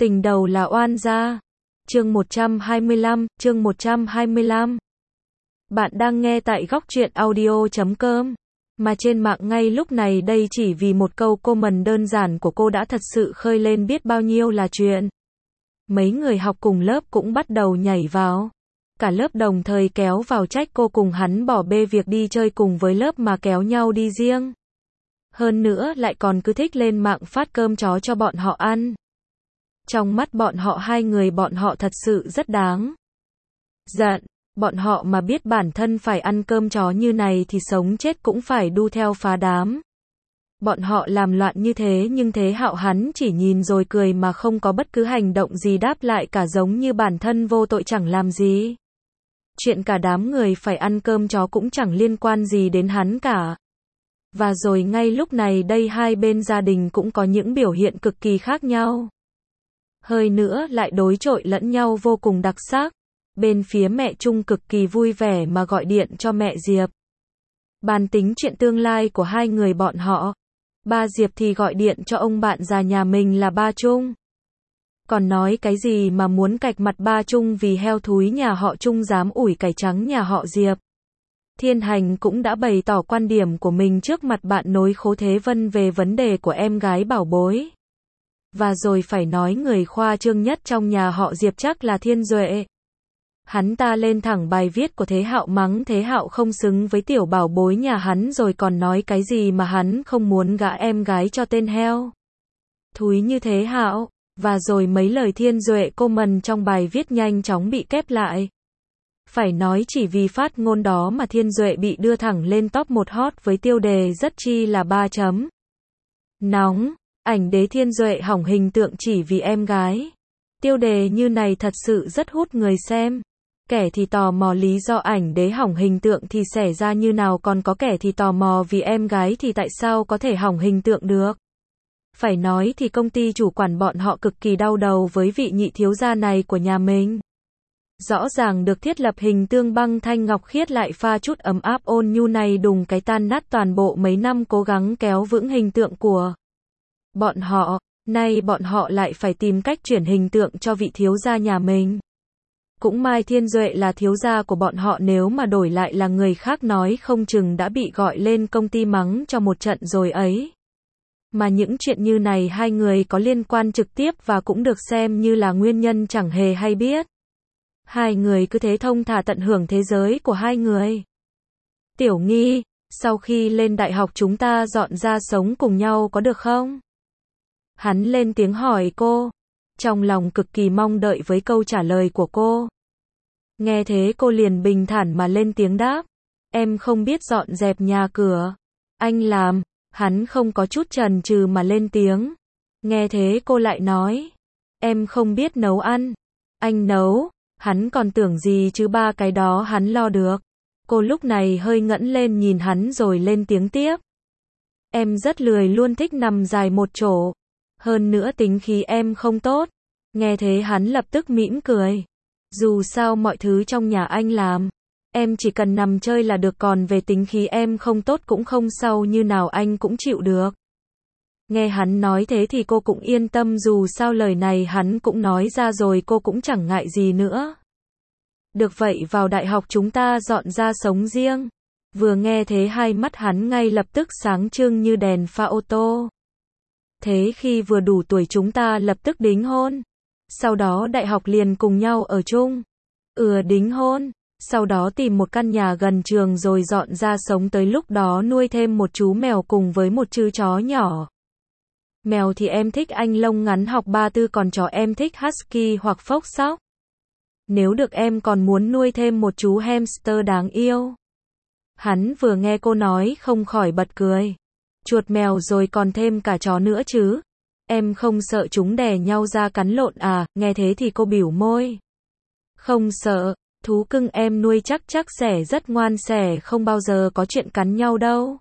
Tình đầu là oan gia. Chương 125. Bạn đang nghe tại góc truyện audio.com. Mà trên mạng ngay lúc này đây chỉ vì một câu comment đơn giản của cô đã thật sự khơi lên biết bao nhiêu là chuyện. Mấy người học cùng lớp cũng bắt đầu nhảy vào. Cả lớp đồng thời kéo vào trách cô cùng hắn bỏ bê việc đi chơi cùng với lớp mà kéo nhau đi riêng. Hơn nữa lại còn cứ thích lên mạng phát cơm chó cho bọn họ ăn. Trong mắt bọn họ hai người bọn họ thật sự rất đáng giận. Bọn họ mà biết bản thân phải ăn cơm chó như này thì sống chết cũng phải đu theo phá đám. Bọn họ làm loạn như thế nhưng Thế Hạo hắn chỉ nhìn rồi cười mà không có bất cứ hành động gì đáp lại cả, giống như bản thân vô tội chẳng làm gì. Chuyện cả đám người phải ăn cơm chó cũng chẳng liên quan gì đến hắn cả. Và rồi ngay lúc này đây hai bên gia đình cũng có những biểu hiện cực kỳ khác nhau. Hơi nữa lại đối chọi lẫn nhau vô cùng đặc sắc. Bên phía mẹ Trung cực kỳ vui vẻ mà gọi điện cho mẹ Diệp. Bàn tính chuyện tương lai của hai người bọn họ. Ba Diệp thì gọi điện cho ông bạn già nhà mình là ba Trung. Còn nói cái gì mà muốn cạch mặt ba Trung vì heo thúi nhà họ Trung dám ủi cải trắng nhà họ Diệp. Thiên Hành cũng đã bày tỏ quan điểm của mình trước mặt bạn nối Khố Thế Vân về vấn đề của em gái bảo bối. Và rồi phải nói người khoa trương nhất trong nhà họ Diệp chắc là Thiên Duệ. Hắn ta lên thẳng bài viết của Thế Hạo mắng Thế Hạo không xứng với tiểu bảo bối nhà hắn, rồi còn nói cái gì mà hắn không muốn gả em gái cho tên heo thúi như Thế Hạo. Và rồi mấy lời Thiên Duệ comment trong bài viết nhanh chóng bị kép lại. Phải nói chỉ vì phát ngôn đó mà Thiên Duệ bị đưa thẳng lên top 1 hot với tiêu đề rất chi là 3 chấm. Nóng, ảnh đế Thiên Duệ hỏng hình tượng chỉ vì em gái. Tiêu đề như này thật sự rất hút người xem. Kẻ thì tò mò lý do ảnh đế hỏng hình tượng thì xảy ra như nào, còn có kẻ thì tò mò vì em gái thì tại sao có thể hỏng hình tượng được. Phải nói thì công ty chủ quản bọn họ cực kỳ đau đầu với vị nhị thiếu gia này của nhà mình. Rõ ràng được thiết lập hình tượng băng thanh ngọc khiết lại pha chút ấm áp ôn nhu này đùng cái tan nát toàn bộ mấy năm cố gắng kéo vững hình tượng của bọn họ. Nay bọn họ lại phải tìm cách chuyển hình tượng cho vị thiếu gia nhà mình. Cũng may Thiên Duệ là thiếu gia của bọn họ, nếu mà đổi lại là người khác nói không chừng đã bị gọi lên công ty mắng cho một trận rồi ấy. Mà những chuyện như này hai người có liên quan trực tiếp và cũng được xem như là nguyên nhân chẳng hề hay biết. Hai người cứ thế thông thả tận hưởng thế giới của hai người. Tiểu Nghi, sau khi lên đại học chúng ta dọn ra sống cùng nhau có được không? Hắn lên tiếng hỏi cô. Trong lòng cực kỳ mong đợi với câu trả lời của cô. Nghe thế cô liền bình thản mà lên tiếng đáp. Em không biết dọn dẹp nhà cửa. Anh làm. Hắn không có chút chần chừ mà lên tiếng. Nghe thế cô lại nói. Em không biết nấu ăn. Anh nấu. Hắn còn tưởng gì chứ ba cái đó hắn lo được. Cô lúc này hơi ngẩng lên nhìn hắn rồi lên tiếng tiếp. Em rất lười, luôn thích nằm dài một chỗ. Hơn nữa tính khí em không tốt. Nghe thế hắn lập tức mỉm cười. Dù sao mọi thứ trong nhà anh làm. Em chỉ cần nằm chơi là được, còn về tính khí em không tốt cũng không sao, như nào anh cũng chịu được. Nghe hắn nói thế thì cô cũng yên tâm, dù sao lời này hắn cũng nói ra rồi cô cũng chẳng ngại gì nữa. Được vậy vào đại học chúng ta dọn ra sống riêng. Vừa nghe thế hai mắt hắn ngay lập tức sáng trưng như đèn pha ô tô. Thế khi vừa đủ tuổi chúng ta lập tức đính hôn. Sau đó đại học liền cùng nhau ở chung. Đính hôn. Sau đó tìm một căn nhà gần trường rồi dọn ra sống, tới lúc đó nuôi thêm một chú mèo cùng với một chú chó nhỏ. Mèo thì em thích anh lông ngắn học ba tư, còn chó em thích husky hoặc fox sóc. Nếu được em còn muốn nuôi thêm một chú hamster đáng yêu. Hắn vừa nghe cô nói không khỏi bật cười. Chuột mèo rồi còn thêm cả chó nữa chứ. Em không sợ chúng đè nhau ra cắn lộn à? Nghe thế thì cô bĩu môi. Không sợ, thú cưng em nuôi chắc sẽ rất ngoan, sẽ không bao giờ có chuyện cắn nhau đâu.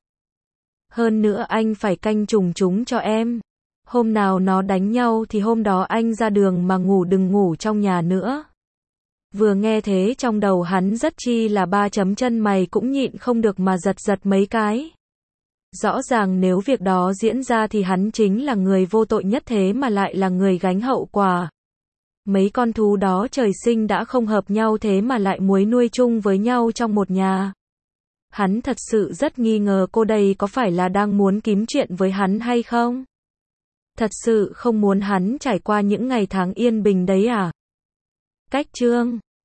Hơn nữa anh phải canh chừng chúng cho em. Hôm nào nó đánh nhau thì hôm đó anh ra đường mà ngủ, đừng ngủ trong nhà nữa. Vừa nghe thế trong đầu hắn rất chi là 3 chấm, chân mày cũng nhịn không được mà giật mấy cái. Rõ ràng nếu việc đó diễn ra thì hắn chính là người vô tội nhất thế mà lại là người gánh hậu quả. Mấy con thú đó trời sinh đã không hợp nhau thế mà lại muối nuôi chung với nhau trong một nhà. Hắn thật sự rất nghi ngờ cô đây có phải là đang muốn kiếm chuyện với hắn hay không? Thật sự không muốn hắn trải qua những ngày tháng yên bình đấy à? Cách chương